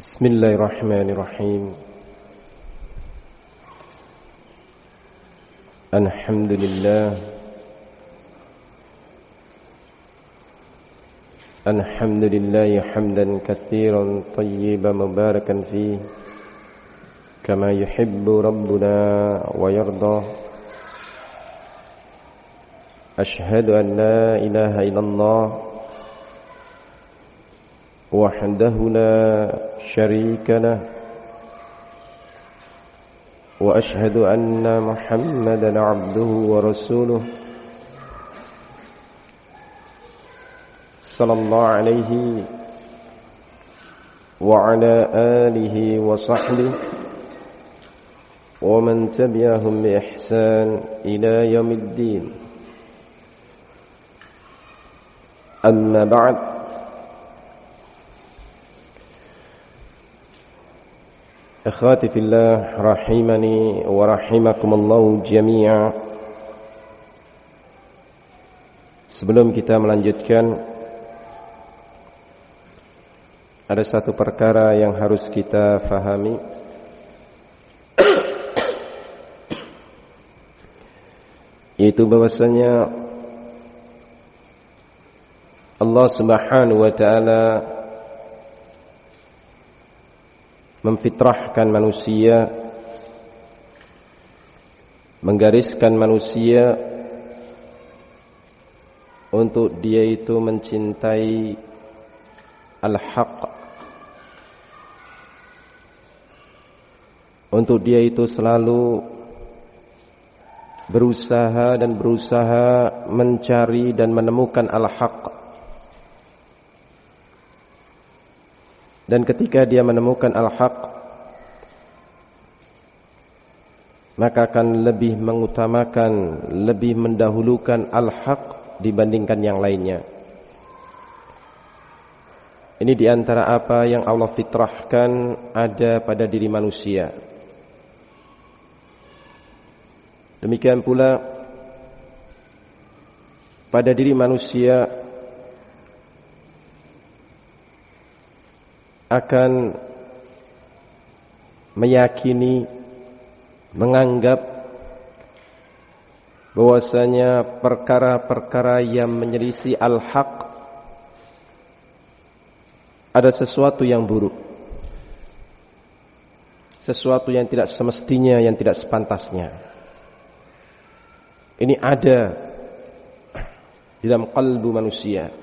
Bismillahirrahmanirrahim. Alhamdulillah hamdan katsiran tayyiban mubarakan fihi kama yuhibbu rabbuna wa yarda. Ashhadu an la ilaha illallah wahdahu la syarika lah wa ashhadu anna Muhammadan abduhu wa rasuluh sallallahu alaihi wa ala alihi wa sahbihi wa man tabi'ahum bi ihsan ila yaumiddin. Amma ba'd. Akhwati fillah rahimani wa rahimakumullah jami'a. Sebelum kita melanjutkan, ada satu perkara yang harus kita fahami, yaitu bahwasanya Allah Subhanahu wa ta'ala memfitrahkan manusia, menggariskan manusia untuk dia itu mencintai al-haq, untuk dia itu selalu berusaha mencari dan menemukan al-haq. Dan ketika dia menemukan al-haq, maka akan lebih mengutamakan, lebih mendahulukan al-haq dibandingkan yang lainnya. Ini diantara apa yang Allah fitrahkan ada pada diri manusia. Demikian pula pada diri manusia akan meyakini, menganggap bahwasanya perkara-perkara yang menyelisih al-haq ada sesuatu yang buruk, sesuatu yang tidak semestinya, yang tidak sepantasnya. Ini ada di dalam kalbu manusia,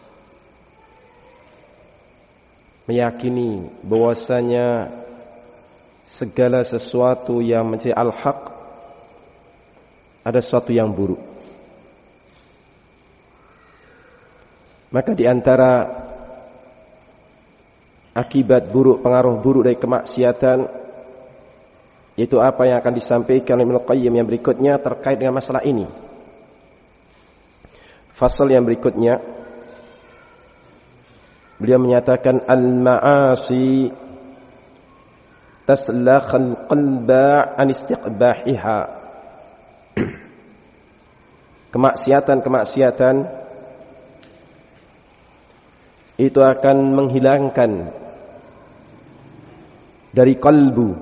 meyakini bahwasanya segala sesuatu yang mencari al-haq ada sesuatu yang buruk. Maka di antara akibat buruk, pengaruh buruk dari kemaksiatan, yaitu apa yang akan disampaikan oleh Ibnu Qayyim yang berikutnya terkait dengan masalah ini. Fasal yang berikutnya, beliau menyatakan al-ma'asi taslakhal qalba an istiqbahiha. Kemaksiatan itu akan menghilangkan dari kalbu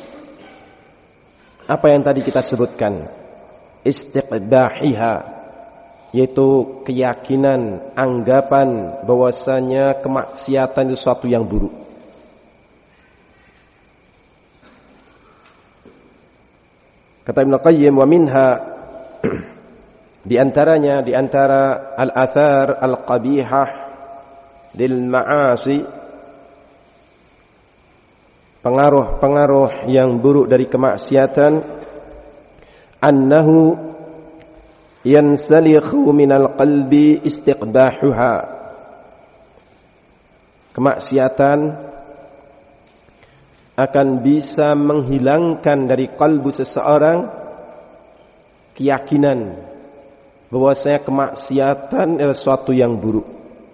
apa yang tadi kita sebutkan, istiqbahiha, yaitu keyakinan, anggapan bahwasanya kemaksiatan itu sesuatu yang buruk. Kata Ibnu Qayyim, wa minha, di antara al-athar al-qabihah lil ma'asi, pengaruh-pengaruh yang buruk dari kemaksiatan, annahu yansalikhu minal qalbi istiqbahuha. Kemaksiatan akan bisa menghilangkan dari kalbu seseorang keyakinan bahwasanya kemaksiatan adalah sesuatu yang buruk,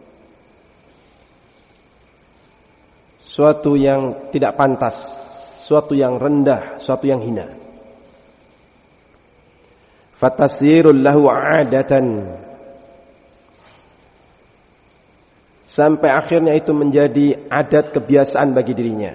suatu yang tidak pantas, suatu yang rendah, suatu yang hina. Fatasirul lahu 'adatan, sampai akhirnya itu menjadi adat kebiasaan bagi dirinya.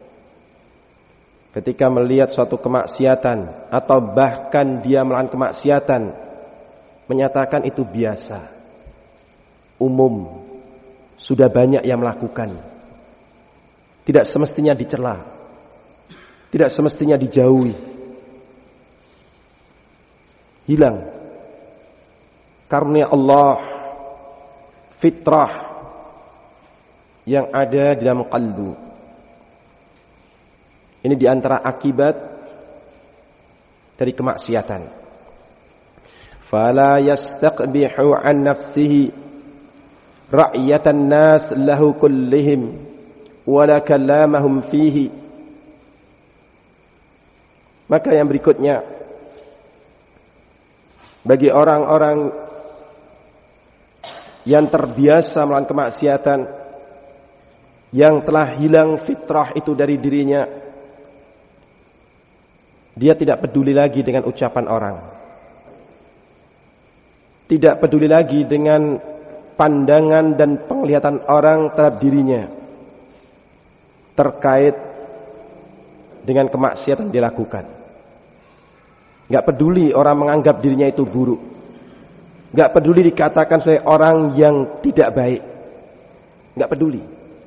Ketika melihat suatu kemaksiatan atau bahkan dia melakukan kemaksiatan, menyatakan itu biasa, umum, sudah banyak yang melakukan. Tidak semestinya dicela, tidak semestinya dijauhi. Hilang karunia Allah, fitrah yang ada di dalam qalbu. Ini diantara akibat dari kemaksiatan. Fala yastaqbihu an nafsihi ra'yatan nas lahu kullihim wala kalamahum fihi. Maka yang berikutnya, bagi orang-orang yang terbiasa melakukan kemaksiatan, yang telah hilang fitrah itu dari dirinya, dia tidak peduli lagi dengan ucapan orang, tidak peduli lagi dengan pandangan dan penglihatan orang terhadap dirinya terkait dengan kemaksiatan yang dilakukan. Gak peduli orang menganggap dirinya itu buruk, gak peduli dikatakan sebagai orang yang tidak baik, gak peduli.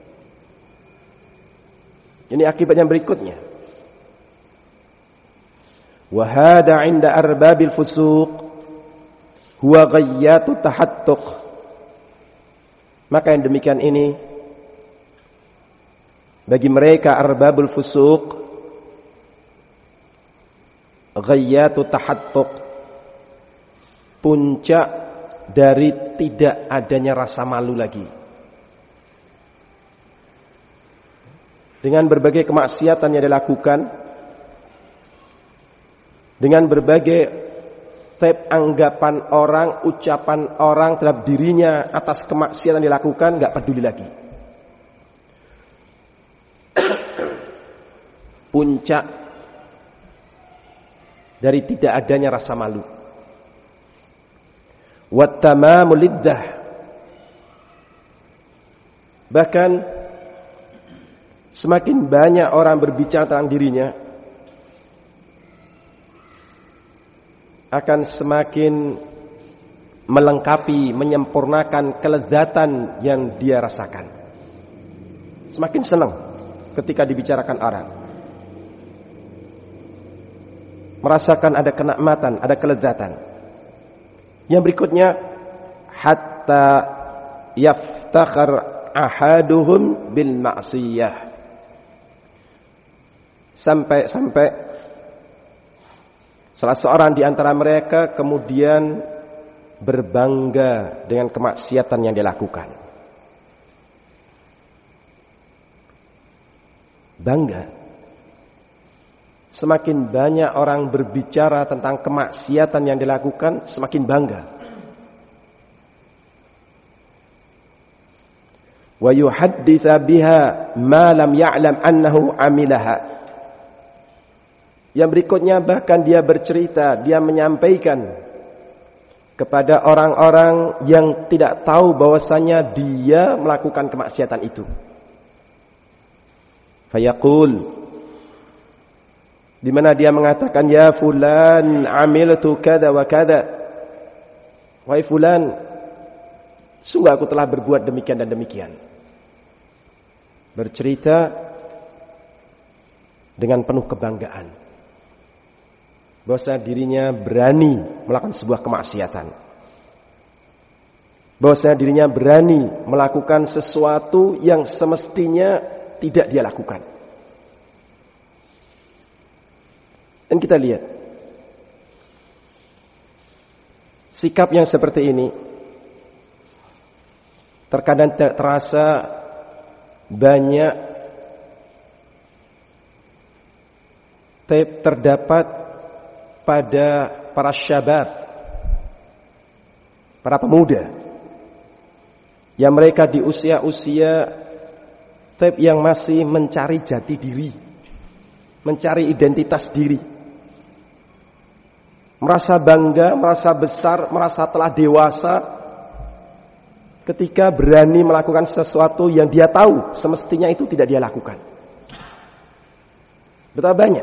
Ini akibatnya berikutnya. Wa hada 'inda arbabil fusuq huwa ghayyatu tahattuq. Maka yang demikian ini bagi mereka arbabul fusuq, ghayyatu tahattuq, puncak dari tidak adanya rasa malu lagi. Dengan berbagai kemaksiatan yang dilakukan, dengan berbagai anggapan orang, ucapan orang terhadap dirinya atas kemaksiatan yang dilakukan, gak peduli lagi. Puncak dari tidak adanya rasa malu. Wattamamul liddah. Bahkan semakin banyak orang berbicara tentang dirinya, akan semakin melengkapi, menyempurnakan kelezatan yang dia rasakan. Semakin senang ketika dibicarakan orang, merasakan ada kenikmatan, ada kelezatan. Yang berikutnya, hatta yaftakhar ahaduhum bil ma'siyah. Sampai salah seorang di antara mereka kemudian berbangga dengan kemaksiatan yang dilakukan. Bangga. Semakin banyak orang berbicara tentang kemaksiatan yang dilakukan, semakin bangga. Wa yuhadditsa biha ma lam ya'lam annahu amilaha. Yang berikutnya bahkan dia bercerita, dia menyampaikan kepada orang-orang yang tidak tahu bahwasanya dia melakukan kemaksiatan itu. Fayaqul, di mana dia mengatakan, ya fulan amiltu kada wa kada. Wahai fulan, sungguh aku telah berbuat demikian dan demikian. Bercerita dengan penuh kebanggaan bahwa dirinya berani melakukan sebuah kemaksiatan, bahwa dirinya berani melakukan sesuatu yang semestinya tidak dia lakukan. Dan kita lihat sikap yang seperti ini terkadang terasa banyak terdapat pada para syabab, para pemuda yang mereka di usia-usia yang masih mencari jati diri, mencari identitas diri, merasa bangga, merasa besar, merasa telah dewasa ketika berani melakukan sesuatu yang dia tahu semestinya itu tidak dia lakukan. Betapa banyak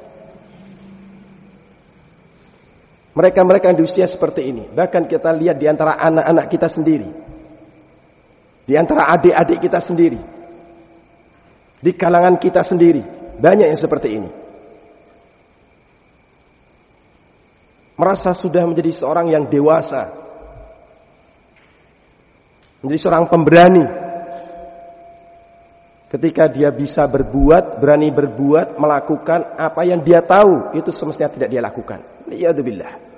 mereka-mereka yang di usia seperti ini. Bahkan kita lihat di antara anak-anak kita sendiri, di antara adik-adik kita sendiri, di kalangan kita sendiri, banyak yang seperti ini. Merasa sudah menjadi seorang yang dewasa, menjadi seorang pemberani, ketika dia bisa berbuat, berani berbuat, melakukan apa yang dia tahu itu semestinya tidak dia lakukan. Liyadzubillah.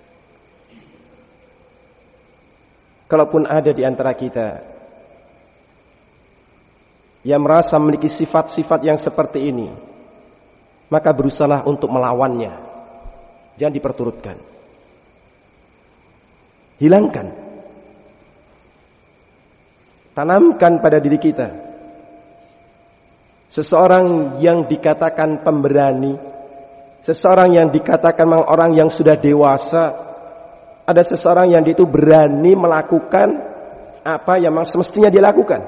Kalaupun ada di antara kita yang merasa memiliki sifat-sifat yang seperti ini, maka berusahalah untuk melawannya. Jangan diperturutkan. Hilangkan. Tanamkan pada diri kita. Seseorang yang dikatakan pemberani, seseorang yang dikatakan orang yang sudah dewasa, ada seseorang yang itu berani melakukan apa yang semestinya dia lakukan.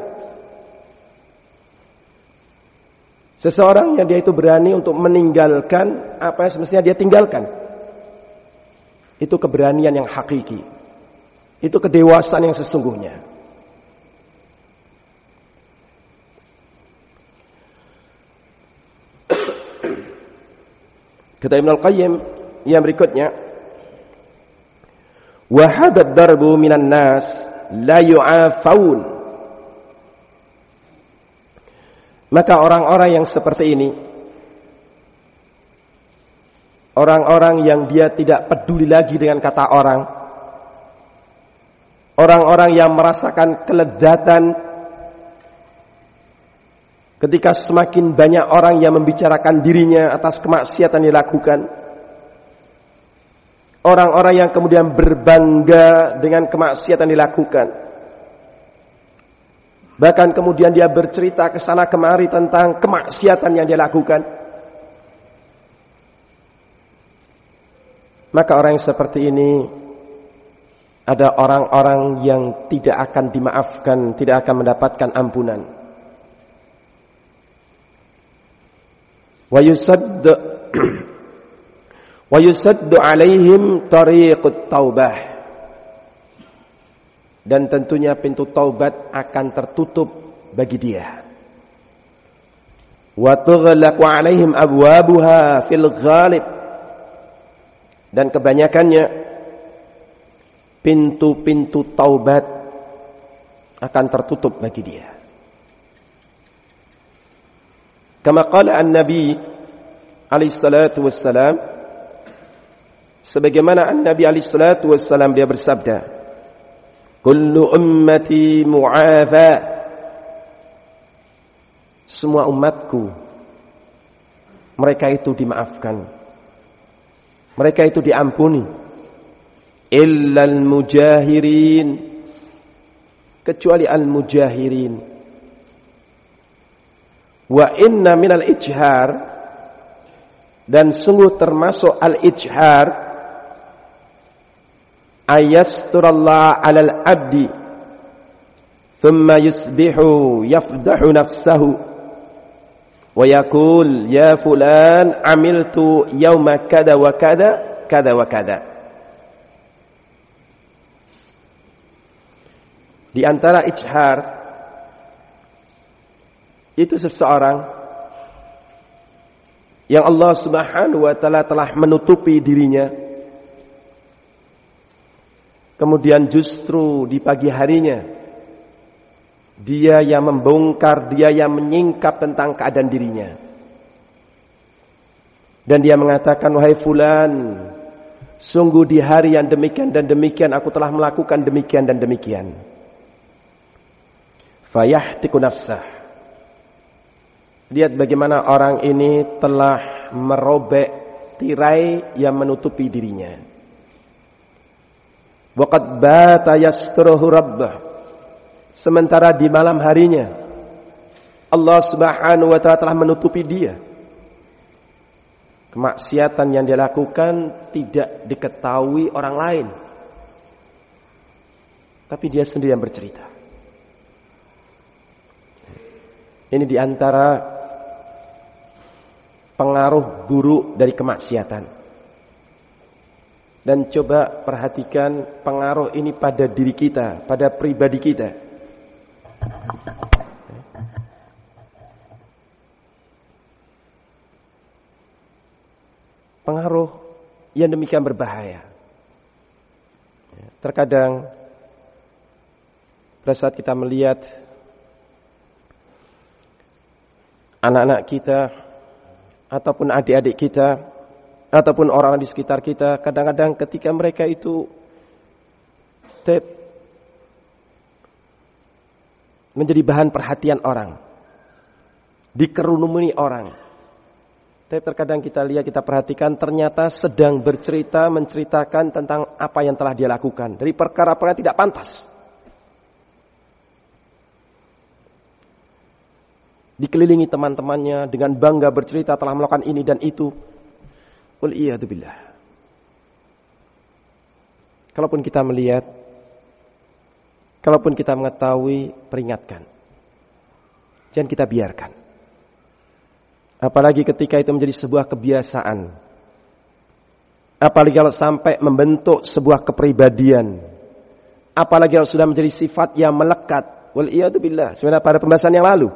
Seseorang yang dia itu berani untuk meninggalkan apa yang semestinya dia tinggalkan. Itu keberanian yang hakiki. Itu kedewasaan yang sesungguhnya. Kata Ibnu Al-Qayyim yang berikutnya, wa hadad darbu minan nas la yu'afaun. Maka orang-orang yang seperti ini, orang-orang yang dia tidak peduli lagi dengan kata orang, orang-orang yang merasakan kelezatan ketika semakin banyak orang yang membicarakan dirinya atas kemaksiatan yang dilakukan, orang-orang yang kemudian berbangga dengan kemaksiatan yang dilakukan, bahkan kemudian dia bercerita ke sana kemari tentang kemaksiatan yang dia lakukan. Maka orang yang seperti ini ada orang-orang yang tidak akan dimaafkan, tidak akan mendapatkan ampunan. Wa yusaddu alaihim tariqut taubah. Dan tentunya pintu taubat akan tertutup bagi dia. Wa tughlaqu alaihim abwabuha fil ghalib. Dan kebanyakannya pintu-pintu taubat akan tertutup bagi dia. Kama qala an-nabi alaihi salatu wassalam, sebagaimana an-nabi alaihi salatu wassalam dia bersabda, kullu ummati mu'afa, semua umatku mereka itu dimaafkan, mereka itu diampuni, illal mujahirin, kecuali al-mujahirin. Wa inna minal ijhar, dan sungguh termasuk al-ijhar, ayasturallah alal abdi thumma yusbihu yafdahu nafsahu wa yaqul ya fulan amiltu yawma kada wa kada kada wa kada. Di antara ijhar itu seseorang yang Allah Subhanahu wa taala telah menutupi dirinya, kemudian justru di pagi harinya dia yang membongkar, dia yang menyingkap tentang keadaan dirinya. Dan dia mengatakan, wahai fulan, sungguh di hari yang demikian dan demikian aku telah melakukan demikian dan demikian. Fayahtiku nafsah. Lihat bagaimana orang ini telah merobek tirai yang menutupi dirinya. Waqad bata yasturuhu rabbah. Sementara di malam harinya Allah Subhanahu wa taala telah menutupi dia. Kemaksiatan yang dia lakukan tidak diketahui orang lain. Tapi dia sendiri yang bercerita. Ini diantara pengaruh buruk dari kemaksiatan. Dan coba perhatikan pengaruh ini pada diri kita, pada pribadi kita. Pengaruh yang demikian berbahaya. Terkadang pada saat kita melihat anak-anak kita ataupun adik-adik kita ataupun orang di sekitar kita, kadang-kadang ketika mereka itu menjadi bahan perhatian orang, dikerumuni orang, tapi terkadang kita lihat, kita perhatikan ternyata sedang menceritakan tentang apa yang telah dia lakukan dari perkara-perkara tidak pantas. Dikelilingi teman-temannya dengan bangga bercerita telah melakukan ini dan itu. Wal iyadu billah. Kalaupun kita melihat, kalaupun kita mengetahui, peringatkan. Jangan kita biarkan. Apalagi ketika itu menjadi sebuah kebiasaan. Apalagi kalau sampai membentuk sebuah kepribadian. Apalagi kalau sudah menjadi sifat yang melekat. Wal iyadu billah. Sebenarnya pada pembahasan yang lalu.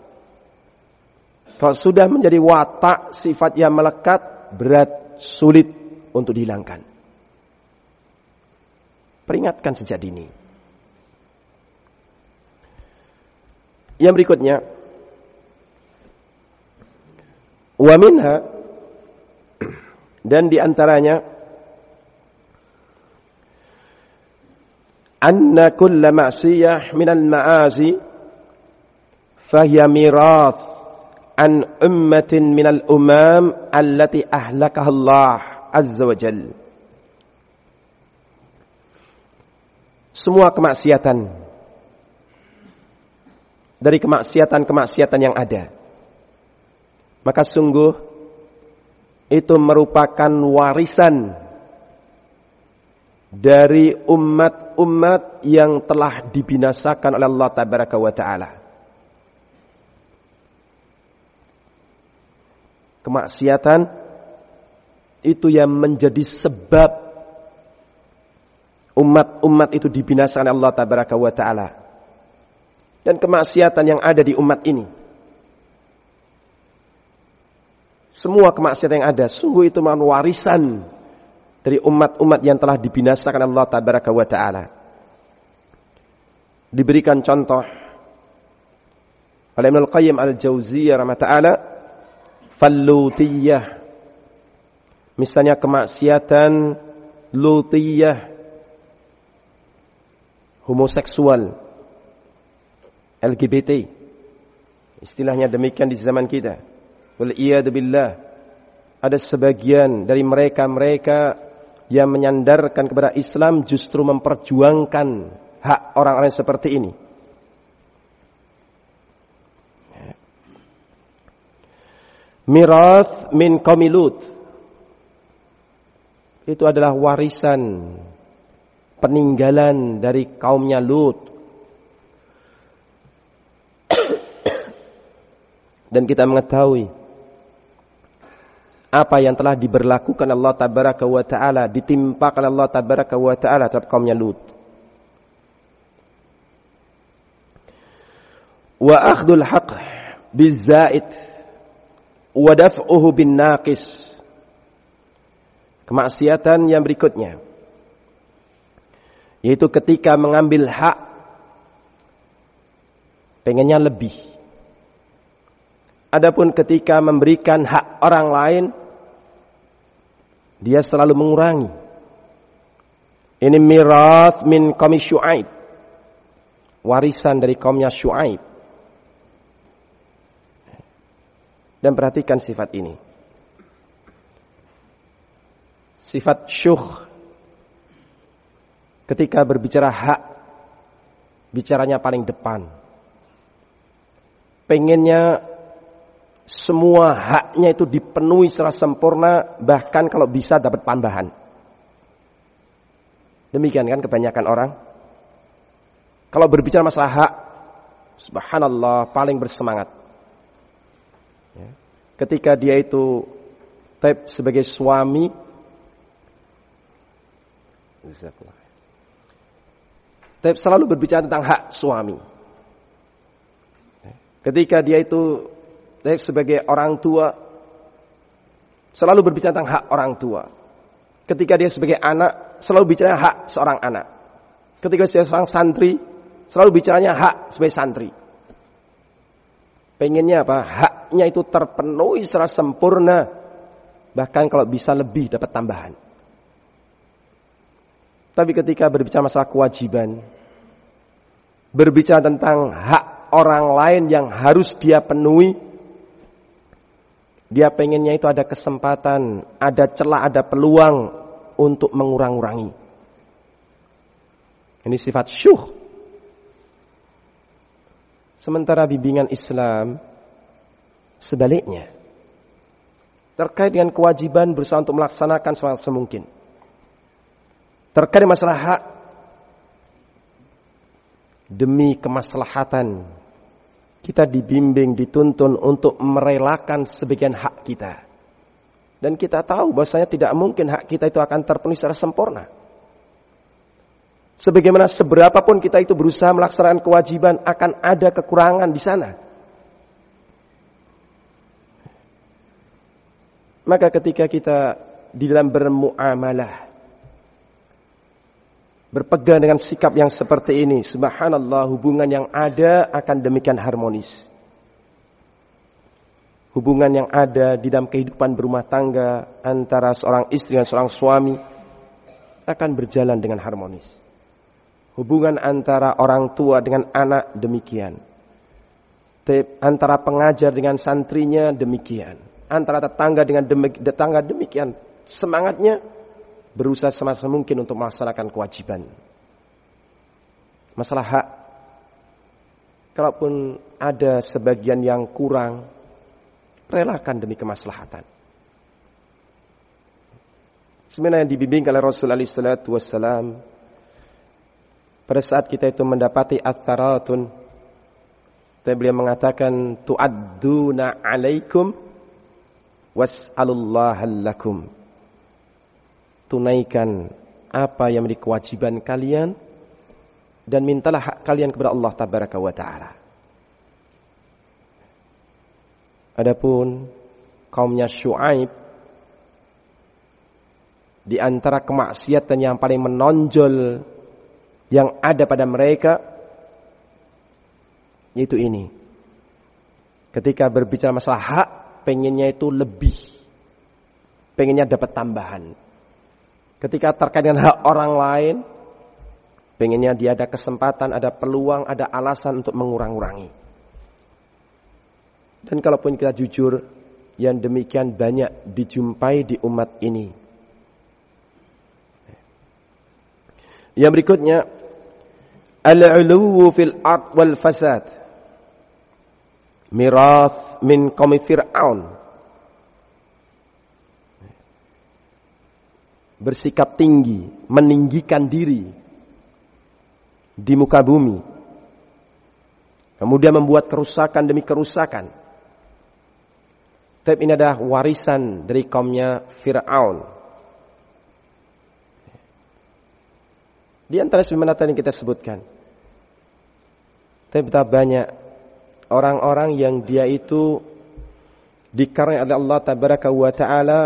Kalau sudah menjadi watak sifat yang melekat, berat, sulit untuk dihilangkan. Peringatkan sejak dini. Yang berikutnya, wa minha, dan diantaranya, anna kulla ma'siyah minal ma'azi fahiya mirath an ummatin minal umam allati ahlakaha Allah azza wa jal. Semua kemaksiatan dari kemaksiatan yang ada, maka sungguh itu merupakan warisan dari umat-umat yang telah dibinasakan oleh Allah tabaraka wa ta'ala. Kemaksiatan itu yang menjadi sebab umat-umat itu dibinasakan oleh Allah tabaraka wa ta'ala. Dan kemaksiatan yang ada di umat ini, semua kemaksiatan yang ada, sungguh itu merupakan warisan dari umat-umat yang telah dibinasakan Allah tabaraka wa ta'ala. Diberikan contoh oleh Ibnu Al-Qayyim Al-Jauziyah rahimahullah, Fallutiyah, misalnya kemaksiatan lutiyah, homoseksual, LGBT, istilahnya demikian di zaman kita. Wal iyad billah. Ada sebagian dari mereka yang menyandarkan kepada Islam justru memperjuangkan hak orang-orang seperti ini. Mirath min qaumi Lut, itu adalah warisan peninggalan dari kaumnya Lut. Dan kita mengetahui apa yang telah diberlakukan Allah tabaraka wa ta'ala, ditimpakan Allah tabaraka wa ta'ala terhadap kaumnya Lut. Wa akhdul haqq bizaid wa daf'uhu bin naqis. Kemaksiatan yang berikutnya, yaitu ketika mengambil hak pengennya lebih. Adapun ketika memberikan hak orang lain, dia selalu mengurangi. Ini mirath min qaumi Syuaib, warisan dari kaumnya Syuaib. Dan perhatikan sifat ini. Sifat syuh. Ketika berbicara hak, bicaranya paling depan. Pengennya semua haknya itu dipenuhi secara sempurna, bahkan kalau bisa dapat tambahan. Demikian kan kebanyakan orang. Kalau berbicara masalah hak, subhanallah, paling bersemangat. Ketika dia itu sebagai suami, selalu berbicara tentang hak suami. Ketika dia itu sebagai orang tua, selalu berbicara tentang hak orang tua. Ketika dia sebagai anak, selalu bicara hak seorang anak. Ketika dia seorang santri, selalu bicaranya hak sebagai santri. Pengennya apa? Haknya itu terpenuhi secara sempurna. Bahkan kalau bisa lebih dapat tambahan. Tapi ketika berbicara masalah kewajiban, berbicara tentang hak orang lain yang harus dia penuhi, dia pengennya itu ada kesempatan, ada celah, ada peluang untuk mengurang-urangi. Ini sifat syuh. Sementara bimbingan Islam sebaliknya. Terkait dengan kewajiban berusaha untuk melaksanakan semaksimal mungkin. Terkait dengan masalah hak, demi kemaslahatan, kita dibimbing, dituntun untuk merelakan sebagian hak kita. Dan kita tahu bahwasanya tidak mungkin hak kita itu akan terpenuhi secara sempurna. Sebagaimana seberapapun kita itu berusaha melaksanakan kewajiban, akan ada kekurangan di sana. Maka ketika kita di dalam bermuamalah, berpegang dengan sikap yang seperti ini, subhanallah, hubungan yang ada akan demikian harmonis. Hubungan yang ada di dalam kehidupan berumah tangga antara seorang istri dan seorang suami akan berjalan dengan harmonis. Hubungan antara orang tua dengan anak demikian. Antara pengajar dengan santrinya demikian. Antara tetangga dengan tetangga demikian. Semangatnya berusaha semaksimal mungkin untuk melaksanakan kewajiban. Masalah hak, kalaupun ada sebagian yang kurang, relakan demi kemaslahatan. Sebenarnya yang dibimbing oleh Rasulullah SAW, pada saat kita itu mendapati at-taratun, beliau mengatakan tu'adduna alaikum was'alullaha lakum. Tunaikan apa yang menjadi kewajiban kalian dan mintalah hak kalian kepada Allah tabaraka wa taala. Adapun kaumnya Syuaib, di antara kemaksiatan yang paling menonjol yang ada pada mereka, yaitu ini. Ketika berbicara masalah hak, pengennya itu lebih. Pengennya dapat tambahan. Ketika terkait dengan hak orang lain, pengennya dia ada kesempatan, ada peluang, ada alasan untuk mengurang-urangi. Dan kalaupun kita jujur, yang demikian banyak dijumpai di umat ini. Yang berikutnya, al-'uluwu fil ard wal fasad, mirath min qaumi Fir'aun. Bersikap tinggi, meninggikan diri di muka bumi, kemudian membuat kerusakan demi kerusakan. Tapi ini adalah warisan dari kaumnya Fir'aun. Di antara sebagaimana tadi kita sebutkan, tapi betapa banyak orang-orang yang dia itu dikaruniai oleh Allah tabaraka wa taala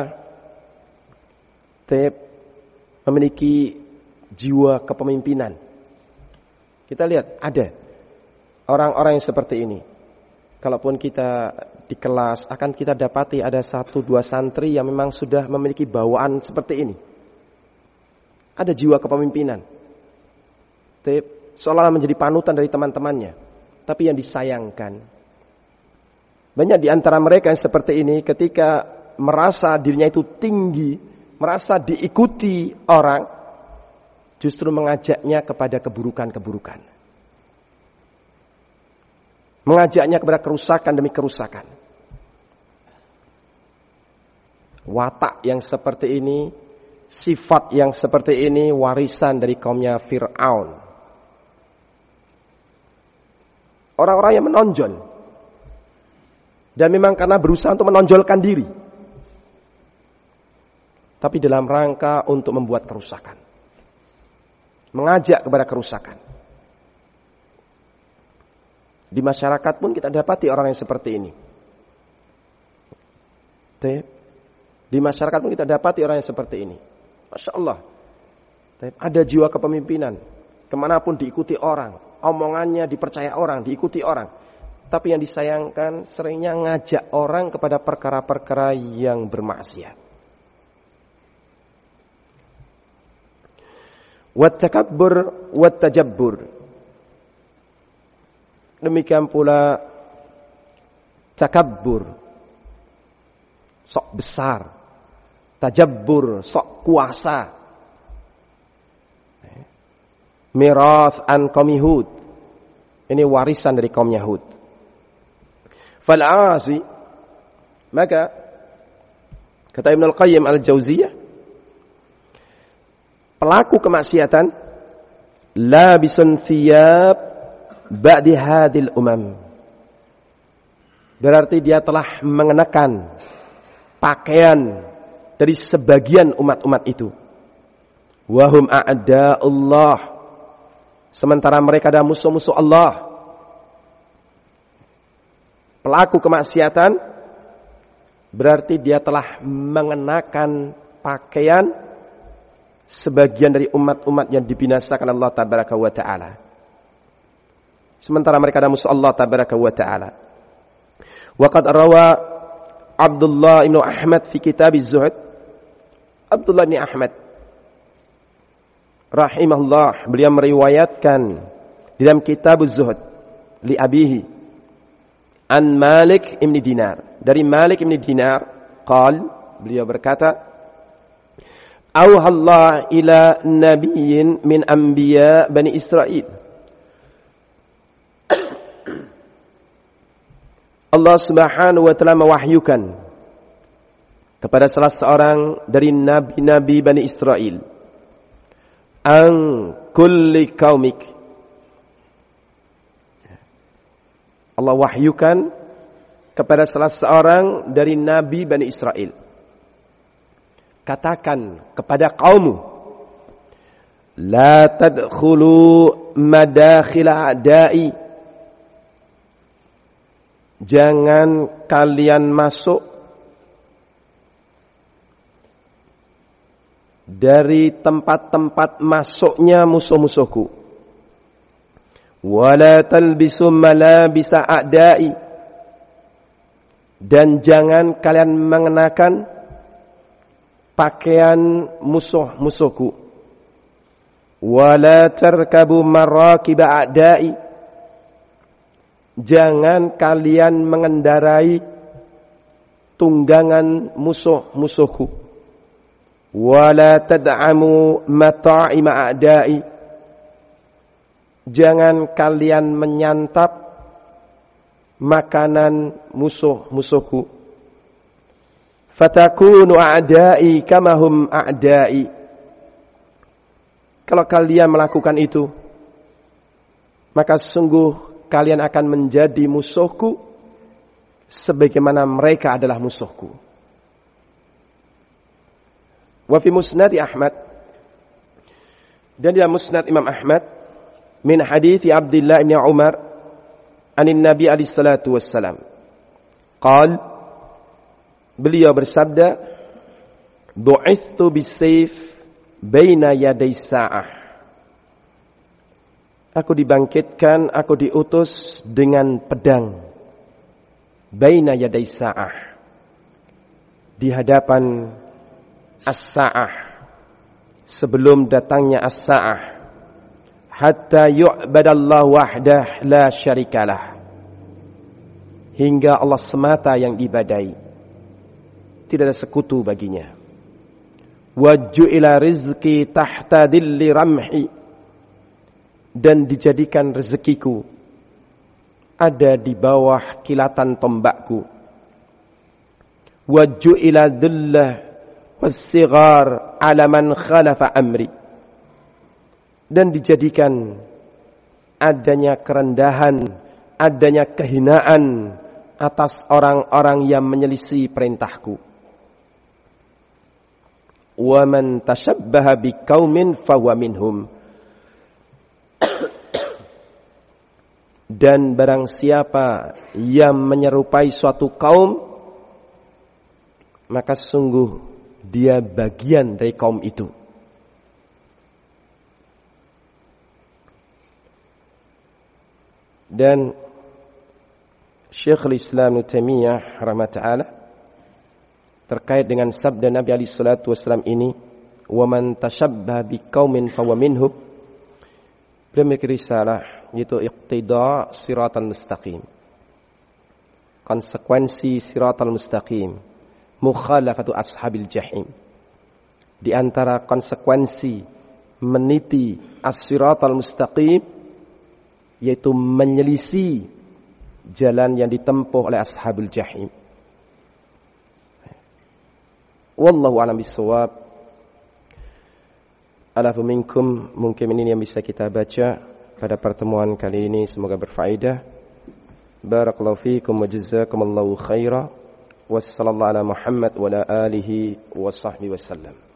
memiliki jiwa kepemimpinan. Kita lihat ada orang-orang yang seperti ini. Kalaupun kita di kelas akan kita dapati ada 1-2 santri yang memang sudah memiliki bawaan seperti ini. Ada jiwa kepemimpinan. Seolah-olah menjadi panutan dari teman-temannya. Tapi yang disayangkan, banyak di antara mereka yang seperti ini ketika merasa dirinya itu tinggi, merasa diikuti orang, justru mengajaknya kepada keburukan-keburukan. Mengajaknya kepada kerusakan demi kerusakan. Watak yang seperti ini, sifat yang seperti ini warisan dari kaumnya Fir'aun. Orang-orang yang menonjol. Dan memang karena berusaha untuk menonjolkan diri. Tapi dalam rangka untuk membuat kerusakan. Mengajak kepada kerusakan. Di masyarakat pun kita dapati orang yang seperti ini. Di masyarakat pun kita dapati orang yang seperti ini. Masya Allah. Ada jiwa kepemimpinan. Kemanapun diikuti orang. Omongannya dipercaya orang, diikuti orang. Tapi yang disayangkan seringnya ngajak orang kepada perkara-perkara yang bermaksiat. Wattakabbur wattajabbur. Demikian pula takabbur, sok besar. Tajabbur, sok kuasa. Mirath an qaumi Hud. Ini warisan dari kaum Yahud. Fal'asi, maka kata Ibnu Al-Qayyim Al-Jauziyah, pelaku kemaksiatan labisun thiyab ba'di hadil umam. Berarti dia telah mengenakan pakaian dari sebagian umat-umat itu. Wahum a'da'ullah. Sementara mereka adalah musuh-musuh Allah. Pelaku kemaksiatan berarti dia telah mengenakan pakaian sebagian dari umat-umat yang dibinasakan Allah Tabaraka wa Ta'ala. Sementara mereka adalah musuh Allah Tabaraka wa Ta'ala. Wa qad rawa Abdullah ibn Ahmad fi kitab az-Zuhd. Abdullah ibn Ahmad rahimahullah, beliau meriwayatkan dalam kitab az-Zuhd li abihi an Malik ibn Dinar, dari Malik ibn Dinar qal, beliau berkata, auhallah ila nabiyyin min anbiya bani Israel. Allah Subhanahu wa taala mewahyukan kepada salah seorang dari nabi-nabi Bani Israel, an kulli qaumik. Allah wahyukan kepada salah seorang dari nabi Bani Israel, katakan kepada kaummu, la tadkhulu madakhil a'da'i, jangan kalian masuk dari tempat-tempat masuknya musuh-musuhku. Wala talbisu malabisa a'da'i, dan jangan kalian mengenakan pakaian musuh-musuhku. Wala tarkabu marakib a'da'i, jangan kalian mengendarai tunggangan musuh-musuhku. Wala tad'amu mata'ima a'da'i, jangan kalian menyantap makanan musuh-musuhku. Fatakunu a'da'i kamahum a'da'i, kalau kalian melakukan itu, maka sungguh kalian akan menjadi musuhku sebagaimana mereka adalah musuhku. Wa fi musnad Ahmad, dan dalam musnad Imam Ahmad, min hadithi Abdullah bin Umar anin Nabi alaihi salatu wassalam, qal, beliau bersabda, bu'ithtu bisayf baina yaday sa'ah, aku dibangkitkan, aku diutus dengan pedang, baina yaday sa'ah, di hadapan as-sa'ah, sebelum datangnya as-sa'ah, hatta yu'badallahu wahdah la syarikalah, hingga Allah semata yang diibadai, tidak ada sekutu baginya. Waj'ila rizqi tahta dhilli ramhi, dan dijadikan rezekiku ada di bawah kilatan tombakku. Waj'ila dhillah was-sighar ala man khalafa amri, dan dijadikan adanya kerendahan adanya kehinaan atas orang-orang yang menyelisih perintahku. Wa man tashabbaha biqaumin fahuwa minhum. Dan barang siapa yang menyerupai suatu kaum, maka sungguh dia bagian dari kaum itu. Dan Syekhul Islam Ibnu Taimiyah rahimahullah terkait dengan sabda Nabi alaihi salatu wasallam ini, wa man tashabbaha biqaumin fahuwa minhum, beliau memiliki risalah yaitu iqtida siratal mustaqim, konsekuensi siratal mustaqim, mukhalafatu ashabil jahim. Di antara konsekuensi meniti as-siratal mustaqim yaitu menyelisih jalan yang ditempuh oleh ashabul jahim. Wallahu a'lam bissawab. Alafu minkum, mungkin ini yang bisa kita baca pada pertemuan kali ini, semoga berfaedah. Barakallahu fiikum wa jazakumullahu khaira. Wassallallahu ala Muhammad wa ala alihi wa sahbihi wasallam.